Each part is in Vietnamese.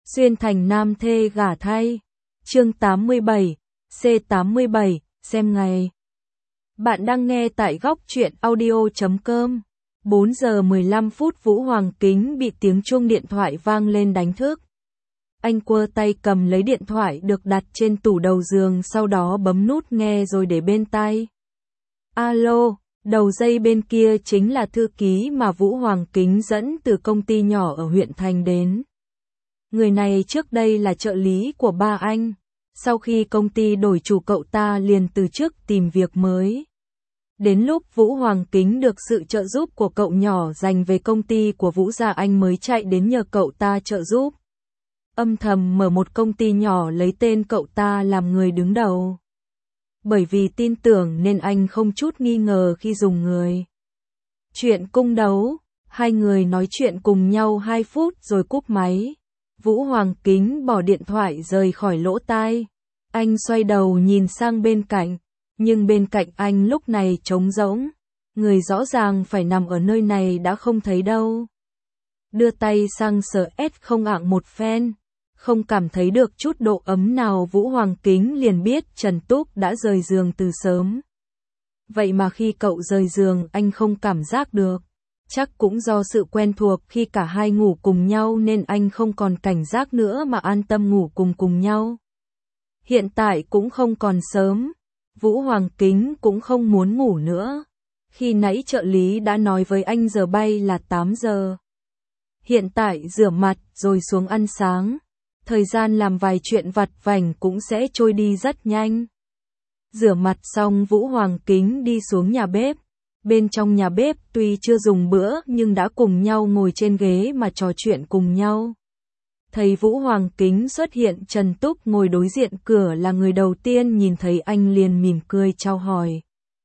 Xuyên thành nam thê gả thay. Chương 87, C87, xem ngày. Bạn đang nghe tại góc truyện audio.com. 4 giờ 15 phút Vũ Hoàng Kính bị tiếng chuông điện thoại vang lên đánh thức. Anh quơ tay cầm lấy điện thoại được đặt trên tủ đầu giường, sau đó bấm nút nghe rồi để bên tai. Alo, đầu dây bên kia chính là thư ký mà Vũ Hoàng Kính dẫn từ công ty nhỏ ở huyện thành đến. Người này trước đây là trợ lý của ba anh. Sau khi công ty đổi chủ cậu ta liền từ chức tìm việc mới. Đến lúc Vũ Hoàng Kính được sự trợ giúp của cậu nhỏ dành về công ty của Vũ gia, anh mới chạy đến nhờ cậu ta trợ giúp. Âm thầm mở một công ty nhỏ lấy tên cậu ta làm người đứng đầu. Bởi vì tin tưởng nên anh không chút nghi ngờ khi dùng người. Chuyện cung đấu, hai người nói chuyện cùng nhau 2 phút rồi cúp máy. Vũ Hoàng Kính bỏ điện thoại rời khỏi lỗ tai. Anh xoay đầu nhìn sang bên cạnh, nhưng bên cạnh anh lúc này trống rỗng. Người rõ ràng phải nằm ở nơi này đã không thấy đâu. Đưa tay sang sờ không ạng một phen, không cảm thấy được chút độ ấm nào. Vũ Hoàng Kính liền biết Trần Túc đã rời giường từ sớm. Vậy mà khi cậu rời giường anh không cảm giác được. Chắc cũng do sự quen thuộc khi cả hai ngủ cùng nhau nên anh không còn cảnh giác nữa mà an tâm ngủ cùng nhau. Hiện tại cũng không còn sớm, Vũ Hoàng Kính cũng không muốn ngủ nữa. Khi nãy trợ lý đã nói với anh giờ bay là 8 giờ. Hiện tại rửa mặt rồi xuống ăn sáng, thời gian làm vài chuyện vặt vảnh cũng sẽ trôi đi rất nhanh. Rửa mặt xong Vũ Hoàng Kính đi xuống nhà bếp. Bên trong nhà bếp tuy chưa dùng bữa nhưng đã cùng nhau ngồi trên ghế mà trò chuyện cùng nhau. Thấy Vũ Hoàng Kính xuất hiện, Trần Túc ngồi đối diện cửa là người đầu tiên nhìn thấy anh liền mỉm cười chào hỏi.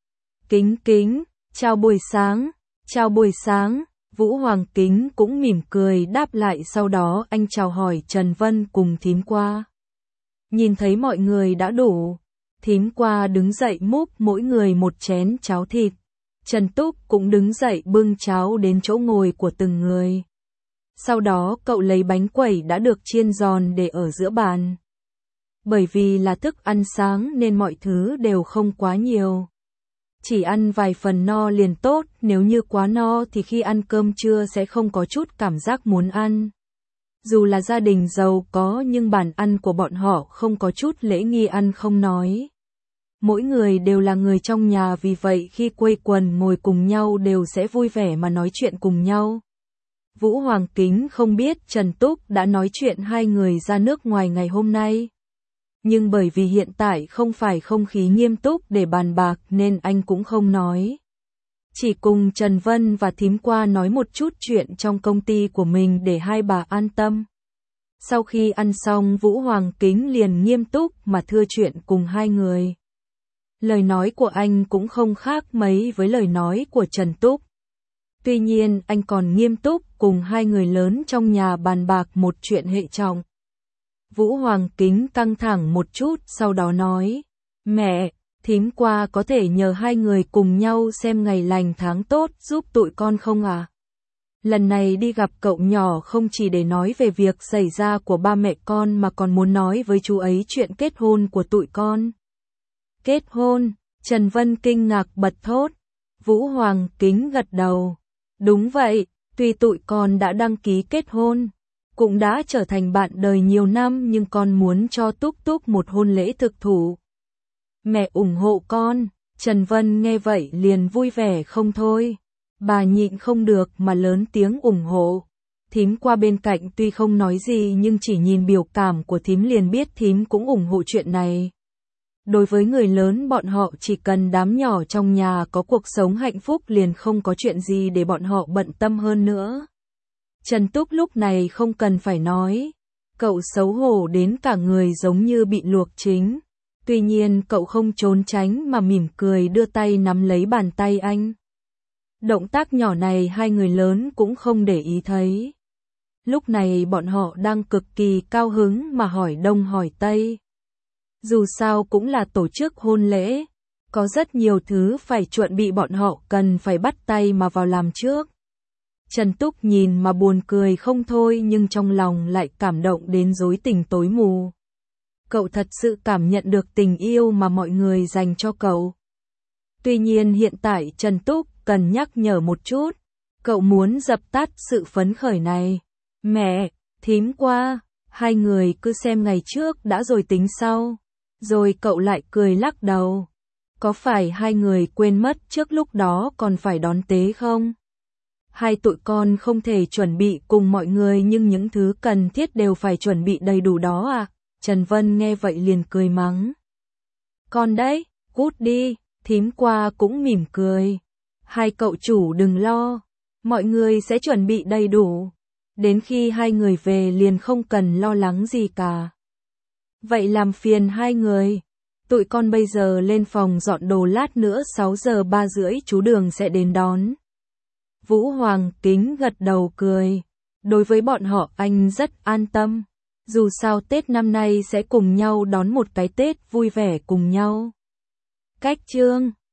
Kính Kính, chào buổi sáng, chào buổi sáng. Vũ Hoàng Kính cũng mỉm cười đáp lại, sau đó anh chào hỏi Trần Vân cùng thím qua. Nhìn thấy mọi người đã đủ, thím qua đứng dậy múc mỗi người một chén cháo thịt. Trần Túc cũng đứng dậy bưng cháo đến chỗ ngồi của từng người. Sau đó cậu lấy bánh quẩy đã được chiên giòn để ở giữa bàn. Bởi vì là thức ăn sáng nên mọi thứ đều không quá nhiều. Chỉ ăn vài phần no liền tốt, nếu như quá no thì khi ăn cơm trưa sẽ không có chút cảm giác muốn ăn. Dù là gia đình giàu có nhưng bàn ăn của bọn họ không có chút lễ nghi ăn không nói. Mỗi người đều là người trong nhà, vì vậy khi quây quần ngồi cùng nhau đều sẽ vui vẻ mà nói chuyện cùng nhau. Vũ Hoàng Kính không biết Trần Túc đã nói chuyện hai người ra nước ngoài ngày hôm nay. Nhưng bởi vì hiện tại không phải không khí nghiêm túc để bàn bạc nên anh cũng không nói. Chỉ cùng Trần Vân và thím qua nói một chút chuyện trong công ty của mình để hai bà an tâm. Sau khi ăn xong Vũ Hoàng Kính liền nghiêm túc mà thưa chuyện cùng hai người. Lời nói của anh cũng không khác mấy với lời nói của Trần Túc. Tuy nhiên anh còn nghiêm túc cùng hai người lớn trong nhà bàn bạc một chuyện hệ trọng. Vũ Hoàng Kính căng thẳng một chút, sau đó nói: Mẹ, thím qua có thể nhờ hai người cùng nhau xem ngày lành tháng tốt giúp tụi con không à? Lần này đi gặp cậu nhỏ không chỉ để nói về việc xảy ra của ba mẹ con mà còn muốn nói với chú ấy chuyện kết hôn của tụi con. Kết hôn? Trần Vân kinh ngạc bật thốt. Vũ Hoàng Kính gật đầu. Đúng vậy, tuy tụi con đã đăng ký kết hôn, cũng đã trở thành bạn đời nhiều năm nhưng con muốn cho Túc Túc một hôn lễ thực thụ. Mẹ ủng hộ con. Trần Vân nghe vậy liền vui vẻ không thôi. Bà nhịn không được mà lớn tiếng ủng hộ. Thím qua bên cạnh tuy không nói gì nhưng chỉ nhìn biểu cảm của thím liền biết thím cũng ủng hộ chuyện này. Đối với người lớn bọn họ chỉ cần đám nhỏ trong nhà có cuộc sống hạnh phúc liền không có chuyện gì để bọn họ bận tâm hơn nữa. Trần Túc lúc này không cần phải nói. Cậu xấu hổ đến cả người giống như bị luộc chính. Tuy nhiên cậu không trốn tránh mà mỉm cười đưa tay nắm lấy bàn tay anh. Động tác nhỏ này hai người lớn cũng không để ý thấy. Lúc này bọn họ đang cực kỳ cao hứng mà hỏi đông hỏi tây. Dù sao cũng là tổ chức hôn lễ, có rất nhiều thứ phải chuẩn bị, bọn họ cần phải bắt tay mà vào làm trước. Trần Túc nhìn mà buồn cười không thôi nhưng trong lòng lại cảm động đến rối tình tối mù. Cậu thật sự cảm nhận được tình yêu mà mọi người dành cho cậu. Tuy nhiên hiện tại Trần Túc cần nhắc nhở một chút. Cậu muốn dập tắt sự phấn khởi này. Mẹ, thím qua, hai người cứ xem ngày trước đã rồi tính sau. Rồi cậu lại cười lắc đầu. Có phải hai người quên mất trước lúc đó còn phải đón tế không? Hai tụi con không thể chuẩn bị cùng mọi người nhưng những thứ cần thiết đều phải chuẩn bị đầy đủ đó à? Trần Vân nghe vậy liền cười mắng. Con đấy, cút đi, thím qua cũng mỉm cười. Hai cậu chủ đừng lo, mọi người sẽ chuẩn bị đầy đủ. Đến khi hai người về liền không cần lo lắng gì cả. Vậy làm phiền hai người. Tụi con bây giờ lên phòng dọn đồ, lát nữa 6 giờ 3 rưỡi chú Đường sẽ đến đón. Vũ Hoàng Kính gật đầu cười. Đối với bọn họ anh rất an tâm. Dù sao Tết năm nay sẽ cùng nhau đón một cái Tết vui vẻ cùng nhau. Cách chương